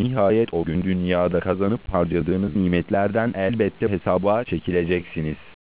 Nihayet o gün dünyada kazanıp harcadığınız nimetlerden elbette hesaba çekileceksiniz.